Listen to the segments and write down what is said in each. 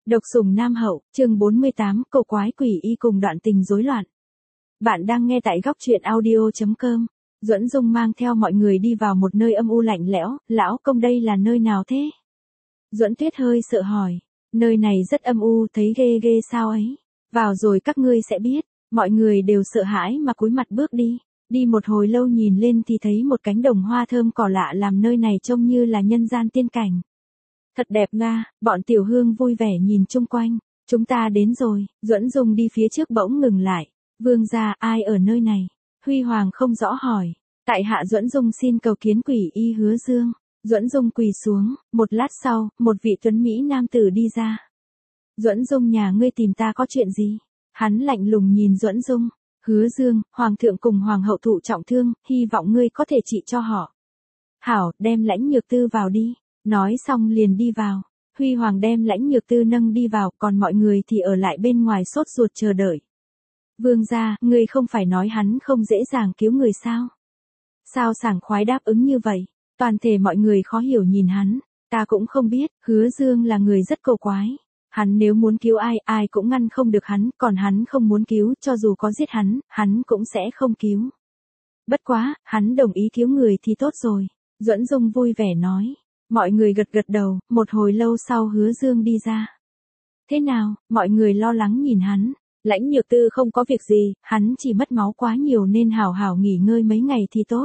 Độc sủng Nam Hậu, chương 48, cầu quái quỷ y cùng đoạn tình rối loạn. Bạn đang nghe tại góc truyện audio.com. Duẫn Dung mang theo mọi người đi vào một nơi âm u lạnh lẽo. Lão công, đây là nơi nào thế? Duẫn Tuyết hơi sợ hỏi. Nơi này rất âm u, thấy ghê ghê sao ấy. Vào rồi các ngươi sẽ biết. Mọi người đều sợ hãi mà cúi mặt bước đi. Đi một hồi lâu nhìn lên thì thấy một cánh đồng hoa thơm cỏ lạ làm nơi này trông như là nhân gian tiên cảnh. Thật đẹp nga, bọn Tiểu Hương vui vẻ nhìn chung quanh. Chúng ta đến rồi. Duẫn Dung đi phía trước bỗng ngừng lại. Vương gia, ai ở nơi này? Huy Hoàng không rõ hỏi. Tại hạ Duẫn Dung xin cầu kiến quỷ y Hứa Dương. Duẫn Dung quỳ xuống. Một lát sau, một vị tuấn mỹ nam tử đi ra. Duẫn Dung, nhà ngươi tìm ta có chuyện gì? Hắn lạnh lùng nhìn Duẫn Dung. Hứa Dương, Hoàng thượng cùng Hoàng hậu thụ trọng thương, hy vọng ngươi có thể trị cho họ. Hảo, đem Lãnh Nhược Tư vào đi. Nói xong liền đi vào. Huy Hoàng đem Lãnh Nhược Tư nâng đi vào, còn mọi người thì ở lại bên ngoài sốt ruột chờ đợi. Vương gia, ngươi không phải nói hắn không dễ dàng cứu người sao? Sao sảng khoái đáp ứng như vậy? Toàn thể mọi người khó hiểu nhìn hắn. Ta cũng không biết, Hứa Dương là người rất cầu quái. Hắn nếu muốn cứu ai, ai cũng ngăn không được hắn, còn hắn không muốn cứu, cho dù có giết hắn cũng sẽ không cứu. Bất quá, hắn đồng ý cứu người thì tốt rồi. Duẫn Dung vui vẻ nói. Mọi người gật gật đầu, một hồi lâu sau Hứa Dương đi ra. Thế nào, mọi người lo lắng nhìn hắn. Lãnh Nhược Tư không có việc gì, hắn chỉ mất máu quá nhiều nên hảo hảo nghỉ ngơi mấy ngày thì tốt.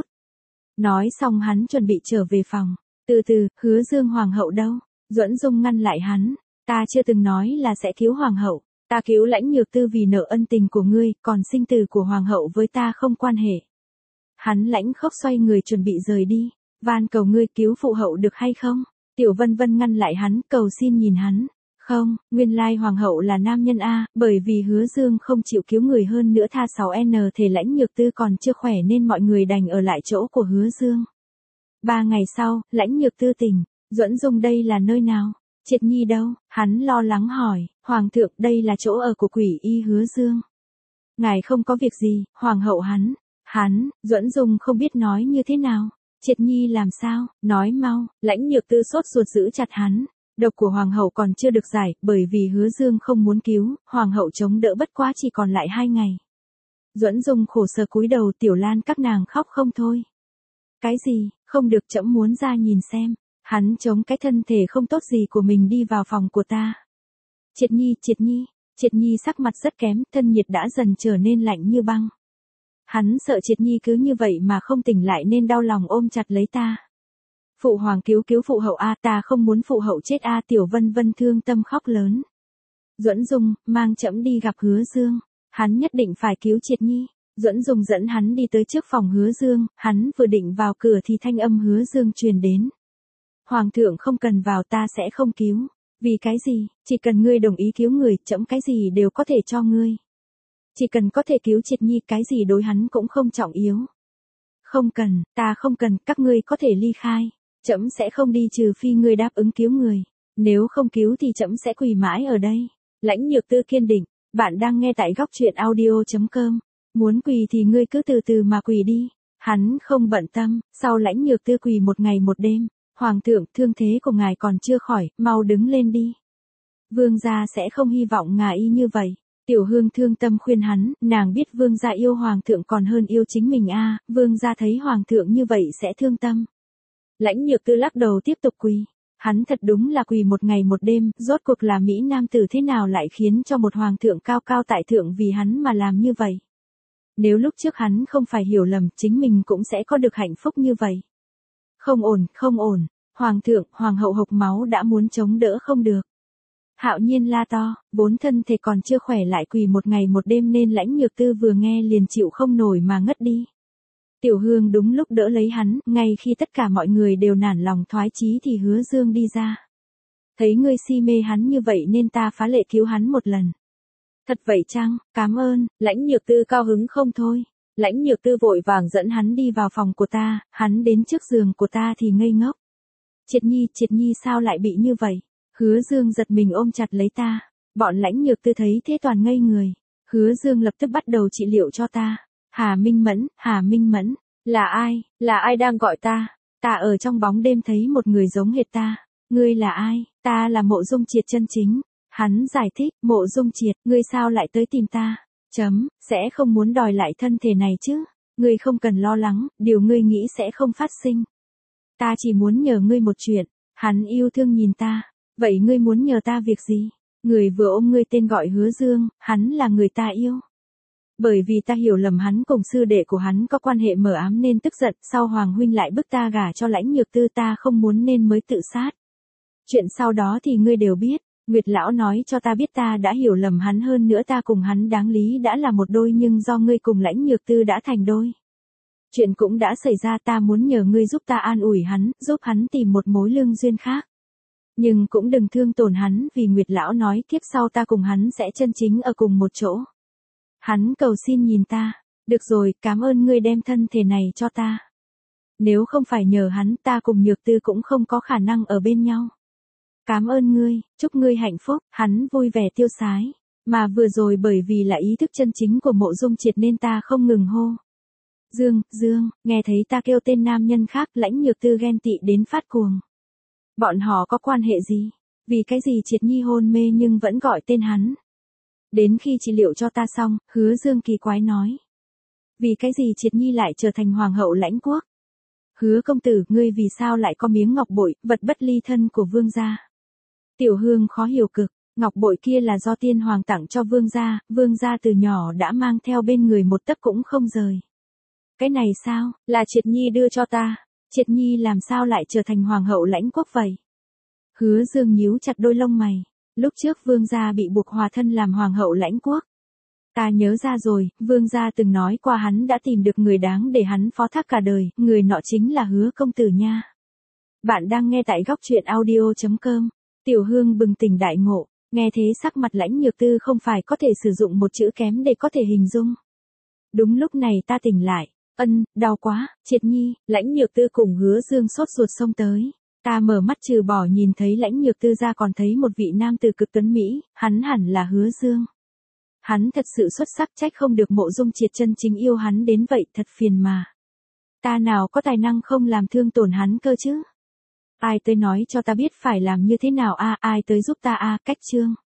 Nói xong hắn chuẩn bị trở về phòng. Từ từ, Hứa Dương, Hoàng hậu đâu? Duẫn Dung ngăn lại hắn. Ta chưa từng nói là sẽ cứu Hoàng hậu. Ta cứu Lãnh Nhược Tư vì nợ ân tình của ngươi, còn sinh tử của Hoàng hậu với ta không quan hệ. Hắn lãnh khốc xoay người chuẩn bị rời đi. Van cầu ngươi cứu phụ hậu được hay không? Tiểu Vân Vân ngăn lại hắn, cầu xin nhìn hắn. Không, nguyên lai Hoàng hậu là nam nhân a, bởi vì Hứa Dương không chịu cứu người hơn nữa tha 6N thể Lãnh Nhược Tư còn chưa khỏe nên mọi người đành ở lại chỗ của Hứa Dương. 3 ngày sau, Lãnh Nhược Tư tỉnh. Duẫn Dung, đây là nơi nào? Triệt Nhi đâu? Hắn lo lắng hỏi. Hoàng thượng, đây là chỗ ở của quỷ y Hứa Dương. Ngài không có việc gì, Hoàng hậu hắn, Duẫn Dung không biết nói như thế nào. Triệt Nhi làm sao? Nói mau. Lãnh Nhược Tư sốt ruột giữ chặt hắn. Độc của Hoàng hậu còn chưa được giải, bởi vì Hứa Dương không muốn cứu, Hoàng hậu chống đỡ bất quá chỉ còn lại 2 ngày. Duẫn Dung khổ sở cúi đầu, Tiểu Lan các nàng khóc không thôi. Cái gì? Không được, trẫm muốn ra nhìn xem. Hắn chống cái thân thể không tốt gì của mình đi vào phòng của ta. Triệt Nhi sắc mặt rất kém, thân nhiệt đã dần trở nên lạnh như băng. Hắn sợ Triệt Nhi cứ như vậy mà không tỉnh lại nên đau lòng ôm chặt lấy ta. Phụ hoàng cứu phụ hậu a, ta không muốn phụ hậu chết a. Tiểu Vân Vân thương tâm khóc lớn. Duẫn Dung, mang trẫm đi gặp Hứa Dương. Hắn nhất định phải cứu Triệt Nhi. Duẫn Dung dẫn hắn đi tới trước phòng Hứa Dương, hắn vừa định vào cửa thì thanh âm Hứa Dương truyền đến. Hoàng thượng không cần vào, ta sẽ không cứu. Vì cái gì? Chỉ cần ngươi đồng ý cứu người, trẫm cái gì đều có thể cho ngươi. Chỉ cần có thể cứu Triệt Nhi, cái gì đối hắn cũng không trọng yếu. Không cần, ta không cần, các ngươi có thể ly khai. Trẫm sẽ không đi trừ phi ngươi đáp ứng cứu người. Nếu không cứu thì trẫm sẽ quỳ mãi ở đây. Lãnh Nhược Tư kiên định. Bạn đang nghe tại góc truyện audio.com. Muốn quỳ thì ngươi cứ từ từ mà quỳ đi. Hắn không bận tâm. Sau Lãnh Nhược Tư quỳ 1 ngày 1 đêm. Hoàng thượng, thương thế của ngài còn chưa khỏi, mau đứng lên đi. Vương gia sẽ không hy vọng ngài y như vậy. Tiểu Hương thương tâm khuyên hắn, nàng biết vương gia yêu Hoàng thượng còn hơn yêu chính mình a. Vương gia thấy Hoàng thượng như vậy sẽ thương tâm. Lãnh Nhược Tư lắc đầu tiếp tục quỳ. Hắn thật đúng là quỳ 1 ngày 1 đêm, rốt cuộc là mỹ nam tử thế nào lại khiến cho một hoàng thượng cao cao tại thượng vì hắn mà làm như vậy. Nếu lúc trước hắn không phải hiểu lầm, chính mình cũng sẽ có được hạnh phúc như vậy. Không ổn, Hoàng thượng, Hoàng hậu hộc máu đã muốn chống đỡ không được. Hạo Nhiên la to, vốn thân thể còn chưa khỏe lại quỳ 1 ngày 1 đêm nên Lãnh Nhược Tư vừa nghe liền chịu không nổi mà ngất đi. Tiểu Hương đúng lúc đỡ lấy hắn, ngay khi tất cả mọi người đều nản lòng thoái chí thì Hứa Dương đi ra. Thấy ngươi si mê hắn như vậy nên ta phá lệ cứu hắn một lần. Thật vậy chăng? Cảm ơn. Lãnh Nhược Tư cao hứng không thôi. Lãnh Nhược Tư vội vàng dẫn hắn đi vào phòng của ta, hắn đến trước giường của ta thì ngây ngốc. Triệt Nhi sao lại bị như vậy? Hứa Dương giật mình ôm chặt lấy ta. Bọn Lãnh Nhược Tư thấy thế toàn ngây người. Hứa Dương lập tức bắt đầu trị liệu cho ta. Hà Minh Mẫn, là ai đang gọi ta? Ta ở trong bóng đêm thấy một người giống hệt ta. Ngươi là ai? Ta là Mộ Dung Triệt chân chính. Hắn giải thích, Mộ Dung Triệt, ngươi sao lại tới tìm ta? Sẽ không muốn đòi lại thân thể này chứ? Ngươi không cần lo lắng, điều ngươi nghĩ sẽ không phát sinh. Ta chỉ muốn nhờ ngươi một chuyện. Hắn yêu thương nhìn ta. Vậy ngươi muốn nhờ ta việc gì? Người vừa ôm ngươi tên gọi Hứa Dương, hắn là người ta yêu. Bởi vì ta hiểu lầm hắn cùng sư đệ của hắn có quan hệ mờ ám nên tức giận, sau Hoàng huynh lại bức ta gả cho Lãnh Nhược Tư, ta không muốn nên mới tự sát. Chuyện sau đó thì ngươi đều biết. Nguyệt lão nói cho ta biết ta đã hiểu lầm hắn, hơn nữa ta cùng hắn đáng lý đã là một đôi, nhưng do ngươi cùng Lãnh Nhược Tư đã thành đôi. Chuyện cũng đã xảy ra, ta muốn nhờ ngươi giúp ta an ủi hắn, giúp hắn tìm một mối lương duyên khác. Nhưng cũng đừng thương tổn hắn, vì Nguyệt lão nói kiếp sau ta cùng hắn sẽ chân chính ở cùng một chỗ. Hắn cầu xin nhìn ta. Được rồi, cảm ơn ngươi đem thân thể này cho ta. Nếu không phải nhờ hắn, ta cùng Nhược Tư cũng không có khả năng ở bên nhau. Cảm ơn ngươi, chúc ngươi hạnh phúc. Hắn vui vẻ tiêu sái. Mà vừa rồi bởi vì là ý thức chân chính của Mộ Dung Triệt nên ta không ngừng hô. Dương, Dương, nghe thấy ta kêu tên nam nhân khác, Lãnh Nhược Tư ghen tị đến phát cuồng. Bọn họ có quan hệ gì? Vì cái gì Triệt Nhi hôn mê nhưng vẫn gọi tên hắn? Đến khi trị liệu cho ta xong, Hứa Dương kỳ quái nói. Vì cái gì Triệt Nhi lại trở thành hoàng hậu Lãnh quốc? Hứa công tử, ngươi vì sao lại có miếng ngọc bội, vật bất ly thân của vương gia? Tiểu Hương khó hiểu cực, ngọc bội kia là do tiên hoàng tặng cho vương gia từ nhỏ đã mang theo bên người một tấc cũng không rời. Cái này sao, là Triệt Nhi đưa cho ta, Triệt Nhi làm sao lại trở thành hoàng hậu Lãnh quốc vậy? Hứa Dương nhíu chặt đôi lông mày, lúc trước vương gia bị buộc hòa thân làm hoàng hậu Lãnh quốc. Ta nhớ ra rồi, vương gia từng nói qua hắn đã tìm được người đáng để hắn phó thác cả đời, người nọ chính là Hứa công tử nha. Bạn đang nghe tại góc truyện audio.com. Tiểu Hương bừng tỉnh đại ngộ, nghe thế sắc mặt Lãnh Nhược Tư không phải có thể sử dụng một chữ kém để có thể hình dung. Đúng lúc này ta tỉnh lại, đau quá, Triệt Nhi. Lãnh Nhược Tư cùng Hứa Dương sốt ruột xông tới. Ta mở mắt trừ bỏ nhìn thấy Lãnh Nhược Tư ra còn thấy một vị nam tử cực tuấn mỹ, hắn hẳn là Hứa Dương. Hắn thật sự xuất sắc, trách không được Mộ Dung Triệt chân chính yêu hắn đến vậy, thật phiền mà. Ta nào có tài năng không làm thương tổn hắn cơ chứ? Ai tới nói cho ta biết phải làm như thế nào ai tới giúp ta cách chương.